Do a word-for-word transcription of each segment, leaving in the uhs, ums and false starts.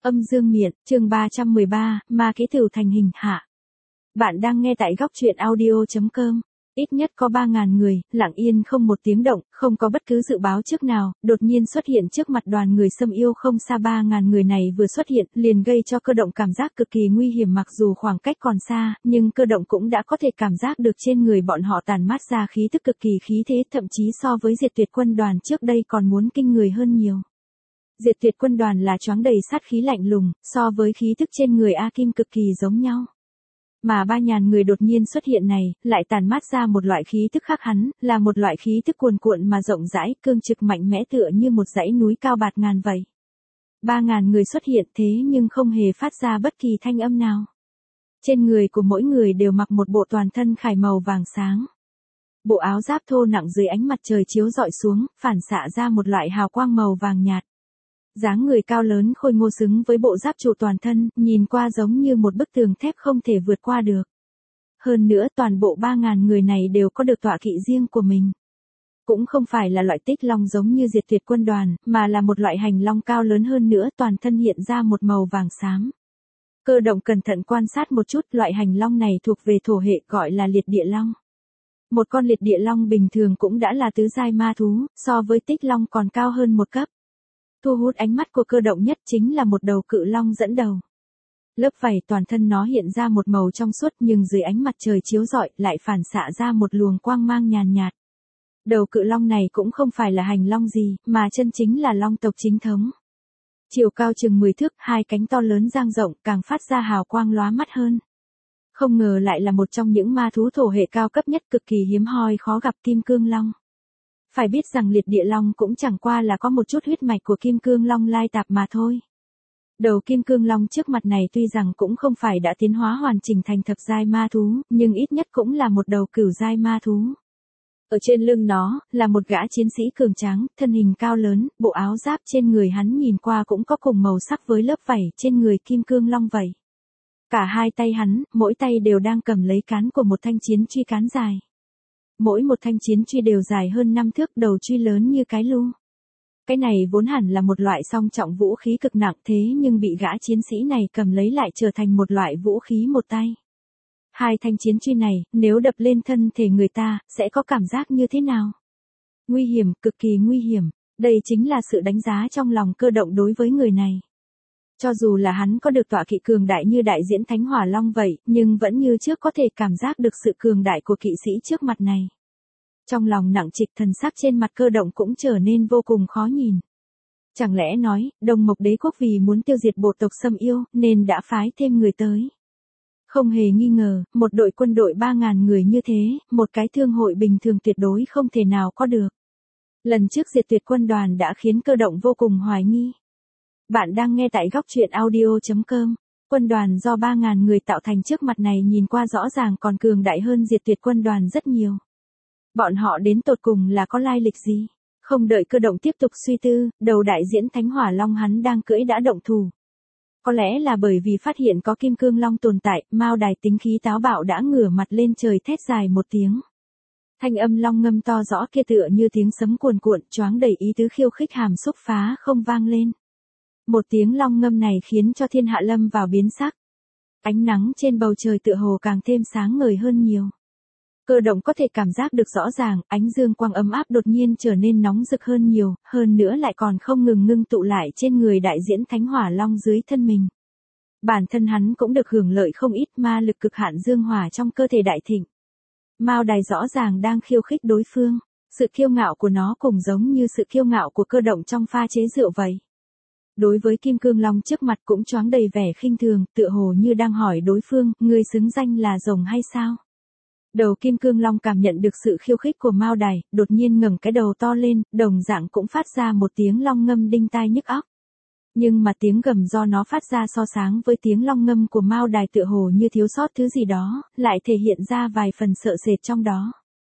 Âm dương miện, chương ba trăm mười ba, ma kế tử thành hình hạ. Bạn đang nghe tại góc truyện audio chấm com. Ít nhất có ba ngàn người, lặng yên không một tiếng động, không có bất cứ dự báo trước nào, đột nhiên xuất hiện trước mặt đoàn người Sâm Yêu không xa. Ba ngàn người này vừa xuất hiện, liền gây cho Cơ Động cảm giác cực kỳ nguy hiểm. Mặc dù khoảng cách còn xa, nhưng Cơ Động cũng đã có thể cảm giác được trên người bọn họ tản mát ra khí tức cực kỳ khí thế, thậm chí so với Diệt Tuyệt quân đoàn trước đây còn muốn kinh người hơn nhiều. Diệt Tuyệt quân đoàn là choáng đầy sát khí lạnh lùng, so với khí tức trên người A Kim cực kỳ giống nhau. Mà ba ngàn người đột nhiên xuất hiện này, lại tản mát ra một loại khí tức khác hắn, là một loại khí tức cuồn cuộn mà rộng rãi, cương trực mạnh mẽ tựa như một dãy núi cao bạt ngàn vậy. Ba ngàn người xuất hiện thế nhưng không hề phát ra bất kỳ thanh âm nào. Trên người của mỗi người đều mặc một bộ toàn thân khải màu vàng sáng. Bộ áo giáp thô nặng dưới ánh mặt trời chiếu rọi xuống, phản xạ ra một loại hào quang màu vàng nhạt. Dáng người cao lớn khôi ngô xứng với bộ giáp trụ toàn thân, nhìn qua giống như một bức tường thép không thể vượt qua được. Hơn nữa toàn bộ ba ngàn người này đều có được tọa kỵ riêng của mình. Cũng không phải là loại tích long giống như Diệt Tuyệt quân đoàn, mà là một loại hành long cao lớn hơn nữa, toàn thân hiện ra một màu vàng xám. Cơ Động cẩn thận quan sát một chút, loại hành long này thuộc về thổ hệ, gọi là liệt địa long. Một con liệt địa long bình thường cũng đã là tứ giai ma thú, so với tích long còn cao hơn một cấp. Thu hút ánh mắt của Cơ Động nhất chính là một đầu cự long dẫn đầu. Lớp vảy toàn thân nó hiện ra một màu trong suốt, nhưng dưới ánh mặt trời chiếu rọi lại phản xạ ra một luồng quang mang nhàn nhạt. Đầu cự long này cũng không phải là hành long gì, mà chân chính là long tộc chính thống. Chiều cao chừng mười thước, hai cánh to lớn dang rộng, càng phát ra hào quang lóa mắt hơn. Không ngờ lại là một trong những ma thú thổ hệ cao cấp nhất, cực kỳ hiếm hoi khó gặp, Kim Cương Long. Phải biết rằng liệt địa long cũng chẳng qua là có một chút huyết mạch của Kim Cương Long lai tạp mà thôi. Đầu Kim Cương Long trước mặt này tuy rằng cũng không phải đã tiến hóa hoàn chỉnh thành thập giai ma thú, nhưng ít nhất cũng là một đầu cửu giai ma thú. Ở trên lưng nó, là một gã chiến sĩ cường tráng, thân hình cao lớn, bộ áo giáp trên người hắn nhìn qua cũng có cùng màu sắc với lớp vảy trên người Kim Cương Long vậy. Cả hai tay hắn, mỗi tay đều đang cầm lấy cán của một thanh chiến truy cán dài. Mỗi một thanh chiến truy đều dài hơn năm thước, đầu truy lớn như cái lu. Cái này vốn hẳn là một loại song trọng vũ khí cực nặng, thế nhưng bị gã chiến sĩ này cầm lấy lại trở thành một loại vũ khí một tay. Hai thanh chiến truy này, nếu đập lên thân thể người ta, sẽ có cảm giác như thế nào? Nguy hiểm, cực kỳ nguy hiểm. Đây chính là sự đánh giá trong lòng Cơ Động đối với người này. Cho dù là hắn có được tọa kỵ cường đại như đại diễn Thánh Hỏa Long vậy, nhưng vẫn như trước có thể cảm giác được sự cường đại của kỵ sĩ trước mặt này. Trong lòng nặng trịch, thần sắc trên mặt Cơ Động cũng trở nên vô cùng khó nhìn. Chẳng lẽ nói, Đông Mộc Đế quốc vì muốn tiêu diệt bộ tộc Sâm Yêu, nên đã phái thêm người tới. Không hề nghi ngờ, một đội quân đội ba ngàn người như thế, một cái thương hội bình thường tuyệt đối không thể nào có được. Lần trước Diệt Tuyệt quân đoàn đã khiến Cơ Động vô cùng hoài nghi. Bạn đang nghe tại góc truyện audio chấm com. Quân đoàn do ba ngàn người tạo thành trước mặt này nhìn qua rõ ràng còn cường đại hơn Diệt Tuyệt quân đoàn rất nhiều. Bọn họ đến tột cùng là có lai lịch gì? Không đợi Cơ Động tiếp tục suy tư, đầu đại diễn Thánh Hỏa Long hắn đang cưỡi đã động thủ. Có lẽ là bởi vì phát hiện có Kim Cương Long tồn tại, Mao Đài tính khí táo bạo đã ngửa mặt lên trời thét dài một tiếng. Thanh âm long ngâm to rõ kia tựa như tiếng sấm cuồn cuộn, choáng đầy ý tứ khiêu khích hàm xúc phá không vang lên. Một tiếng long ngâm này khiến cho thiên hạ lâm vào biến sắc. Ánh nắng trên bầu trời tựa hồ càng thêm sáng ngời hơn nhiều. Cơ Động có thể cảm giác được rõ ràng, ánh dương quang ấm áp đột nhiên trở nên nóng rực hơn nhiều, hơn nữa lại còn không ngừng ngưng tụ lại trên người đại diễn Thánh Hỏa Long dưới thân mình. Bản thân hắn cũng được hưởng lợi không ít, ma lực cực hạn dương hỏa trong cơ thể đại thịnh. Mao Đài rõ ràng đang khiêu khích đối phương, sự kiêu ngạo của nó cũng giống như sự kiêu ngạo của Cơ Động trong pha chế rượu vậy. Đối với Kim Cương Long trước mặt cũng choáng đầy vẻ khinh thường, tựa hồ như đang hỏi đối phương, ngươi xứng danh là rồng hay sao? Đầu Kim Cương Long cảm nhận được sự khiêu khích của Mao Đài, đột nhiên ngẩng cái đầu to lên, đồng dạng cũng phát ra một tiếng long ngâm đinh tai nhức óc. Nhưng mà tiếng gầm do nó phát ra so sánh với tiếng long ngâm của Mao Đài tựa hồ như thiếu sót thứ gì đó, lại thể hiện ra vài phần sợ sệt trong đó.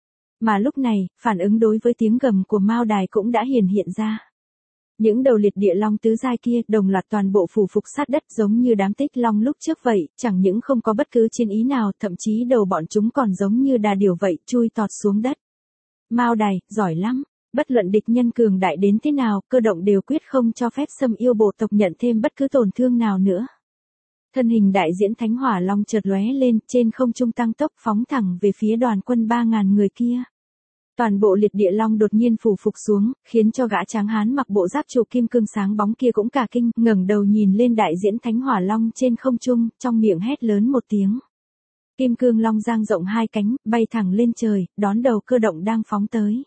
Mà lúc này, phản ứng đối với tiếng gầm của Mao Đài cũng đã hiển hiện ra. Những đầu liệt địa long tứ giai kia đồng loạt toàn bộ phủ phục sát đất giống như đám tích long lúc trước vậy, chẳng những không có bất cứ chiến ý nào, thậm chí đầu bọn chúng còn giống như đà điểu vậy, chui tọt xuống đất. Mao Đài, giỏi lắm. Bất luận địch nhân cường đại đến thế nào, Cơ Động đều quyết không cho phép Sâm Yêu bộ tộc nhận thêm bất cứ tổn thương nào nữa. Thân hình đại diễn Thánh Hỏa Long chợt lóe lên, trên không trung tăng tốc phóng thẳng về phía đoàn quân ba ngàn người kia. Toàn bộ liệt địa long đột nhiên phủ phục xuống, khiến cho gã tráng hán mặc bộ giáp trụ kim cương sáng bóng kia cũng cả kinh, ngẩng đầu nhìn lên đại diễn Thánh Hỏa Long trên không trung, trong miệng hét lớn một tiếng. Kim cương long dang rộng hai cánh, bay thẳng lên trời, đón đầu Cơ Động đang phóng tới.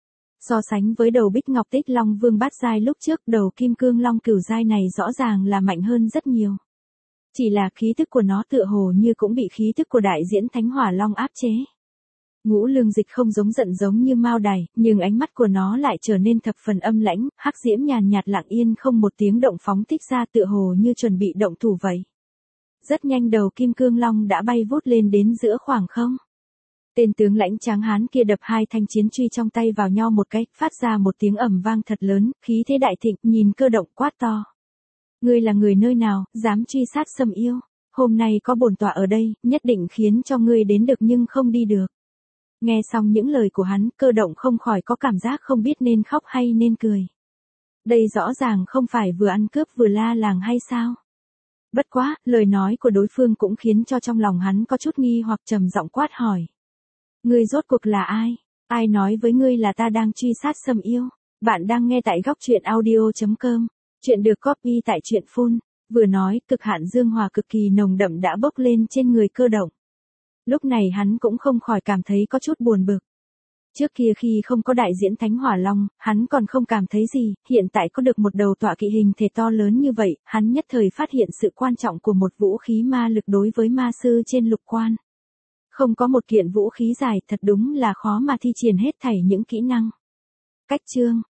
So sánh với đầu Bích Ngọc Tích Long Vương bát giai lúc trước, đầu kim cương long cửu giai này rõ ràng là mạnh hơn rất nhiều. Chỉ là khí tức của nó tựa hồ như cũng bị khí tức của đại diễn Thánh Hỏa Long áp chế. Ngũ Lương Dịch không giống giận giống như Mao Đài, nhưng ánh mắt của nó lại trở nên thập phần âm lãnh, hắc diễm nhàn nhạt lặng yên không một tiếng động phóng thích ra tựa hồ như chuẩn bị động thủ vậy. Rất nhanh đầu kim cương long đã bay vút lên đến giữa khoảng không. Tên tướng lãnh tráng hán kia đập hai thanh chiến truy trong tay vào nhau một cái, phát ra một tiếng ầm vang thật lớn, khí thế đại thịnh, nhìn Cơ Động quát to. Ngươi là người nơi nào, dám truy sát Sâm Yêu? Hôm nay có bổn tọa ở đây, nhất định khiến cho ngươi đến được nhưng không đi được. Nghe xong những lời của hắn, Cơ Động không khỏi có cảm giác không biết nên khóc hay nên cười. Đây rõ ràng không phải vừa ăn cướp vừa la làng hay sao? Bất quá, lời nói của đối phương cũng khiến cho trong lòng hắn có chút nghi hoặc trầm giọng quát hỏi. Ngươi rốt cuộc là ai? Ai nói với ngươi là ta đang truy sát Sâm Yêu? Bạn đang nghe tại góc truyện audio chấm com. Chuyện được copy tại truyện phun. Vừa nói, cực hạn dương hòa cực kỳ nồng đậm đã bốc lên trên người Cơ Động. Lúc này hắn cũng không khỏi cảm thấy có chút buồn bực. Trước kia khi không có đại diễn Thánh Hỏa Long, hắn còn không cảm thấy gì, hiện tại có được một đầu tọa kỵ hình thể to lớn như vậy, hắn nhất thời phát hiện sự quan trọng của một vũ khí ma lực đối với ma sư trên lục quan. Không có một kiện vũ khí dài thật đúng là khó mà thi triển hết thảy những kỹ năng. Cách chương